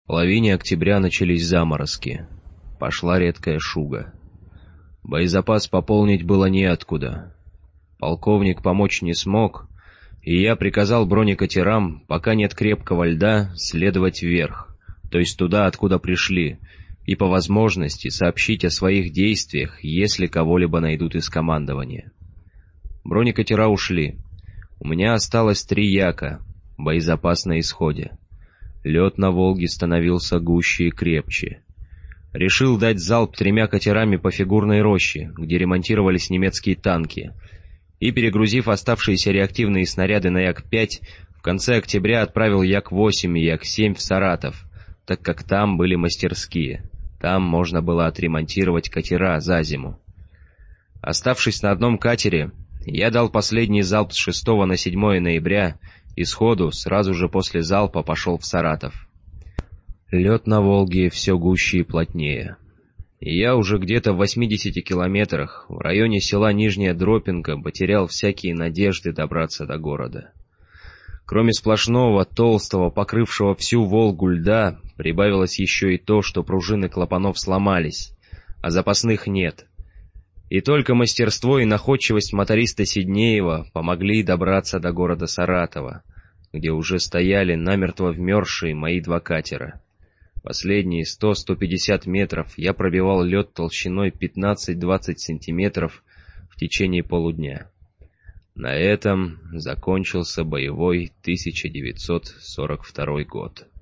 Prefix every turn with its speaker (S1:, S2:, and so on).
S1: В половине октября начались заморозки. Пошла редкая шуга. Боезапас пополнить было неоткуда. Полковник помочь не смог, и я приказал бронекатерам, пока нет крепкого льда, следовать вверх, то есть туда, откуда пришли, и по возможности сообщить о своих действиях, если кого-либо найдут из командования. Бронекатера ушли. У меня осталось 3 яка, боезапас на исходе. Лед на Волге становился гуще и крепче. Решил дать залп 3 катерами по Фигурной роще, где ремонтировались немецкие танки, и, перегрузив оставшиеся реактивные снаряды на Як-5, в конце октября отправил Як-8 и Як-7 в Саратов, так как там были мастерские. Там можно было отремонтировать катера за зиму. Оставшись на одном катере, я дал последний залп с 6 на 7 ноября и сходу, сразу же после залпа, пошел в Саратов. Лед на Волге все гуще и плотнее. И я уже где-то в 80 километрах, в районе села Нижняя Дропинка, потерял всякие надежды добраться до города. Кроме сплошного, толстого, покрывшего всю Волгу льда, прибавилось еще и то, что пружины клапанов сломались, а запасных нет. И только мастерство и находчивость моториста Сиднеева помогли добраться до города Саратова, где уже стояли намертво вмерзшие мои 2 катера. Последние 100-150 метров я пробивал лед толщиной 15-20 сантиметров в течение полудня. На этом закончился боевой 1942 год.